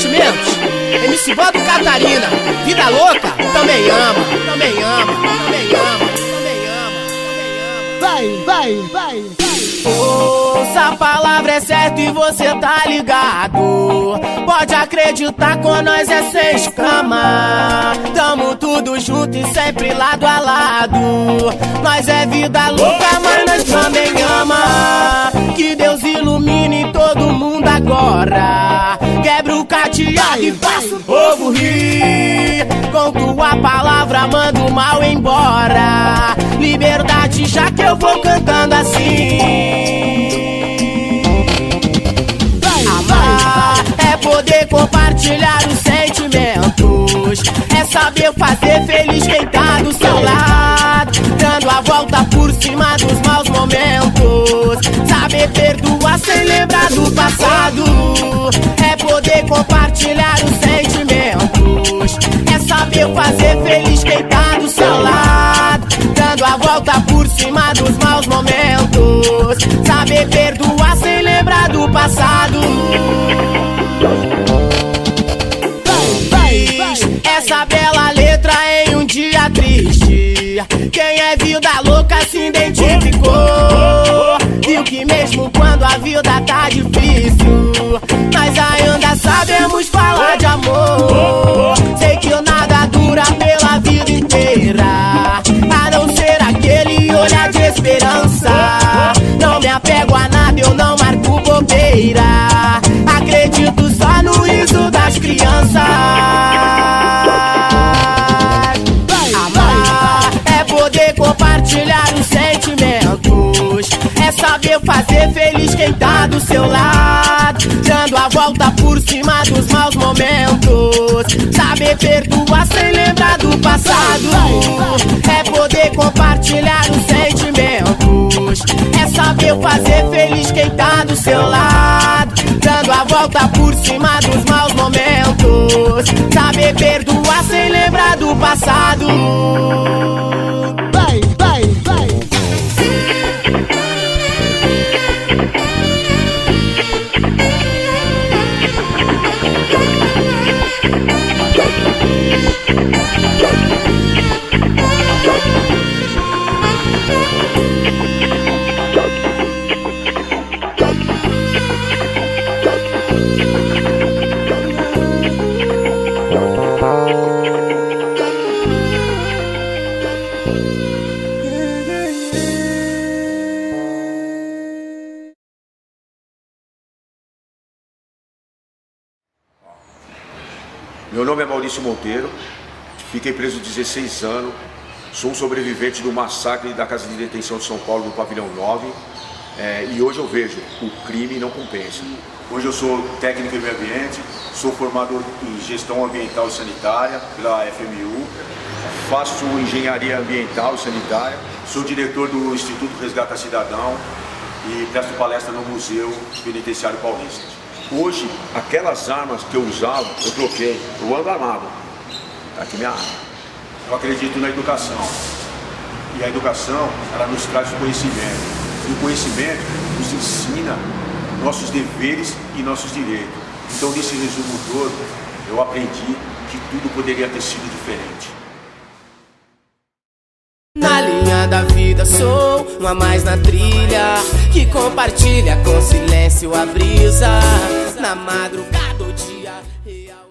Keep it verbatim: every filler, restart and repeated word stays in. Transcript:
sentimentos. M C Bodo Catarina, vida louca, também ama, também ama, também ama, também ama, também ama. Vai, vai, vai, vai. Ouça, a palavra é certa e você tá ligado. Pode acreditar, com nós é sem escama. Tamo tudo junto e sempre lado a lado. Nós é vida louca, mas nós também ama. Que Deus ilumine todo mundo agora. Quebra o cadeado e faça o povo rir. Com tua palavra manda o mal embora. Liberdade, já que eu vou cantando assim. Amar é poder compartilhar os sentimentos. É saber fazer feliz quem tá do seu lado, dando a volta por cima dos maus momentos. Saber perdoar sem lembrar do passado. É poder compartilhar os sentimentos. É saber fazer feliz quem tá do seu lado, dando a volta por cima dos maus momentos. Saber perdoar sem lembrar do passado. Essa bela letra em um dia triste. Quem é vida louca se identificou. Viu que mesmo quando a vida tá difícil, nós ainda sabemos falar de amor. Sei que nada dura pela vida inteira, a não ser aquele olhar de esperança. Não me apego a nada, eu não marco bobeira. Acredito só no riso das crianças. Amar é poder compartilhar os sentimentos. É saber fazer feliz quem tá do seu lado, dando a volta por cima dos maus momentos. Saber perdoar sem lembrar do passado. É poder compartilhar os sentimentos. É saber fazer feliz quem tá do seu lado, dando a volta por cima dos maus momentos. Saber perdoar sem lembrar do passado. Vai, vai, vai. Meu nome é Maurício Monteiro, fiquei preso dezesseis anos, sou um sobrevivente do massacre da Casa de Detenção de São Paulo, no Pavilhão nove, é, e hoje eu vejo, o crime não compensa. Hoje eu sou técnico em meio ambiente, sou formado em gestão ambiental e sanitária pela F M U, faço engenharia ambiental e sanitária, sou diretor do Instituto Resgata Cidadão e presto palestra no Museu Penitenciário Paulista. Hoje, aquelas armas que eu usava, eu troquei. Eu ando armado. Tá aqui minha arma. Eu acredito na educação. E a educação, ela nos traz o conhecimento. E o conhecimento nos ensina nossos deveres e nossos direitos. Então, nesse resumo todo, eu aprendi que tudo poderia ter sido diferente. Na linha da vida sou um a mais na trilha, que compartilha com silêncio a brisa. Na madrugada o dia real.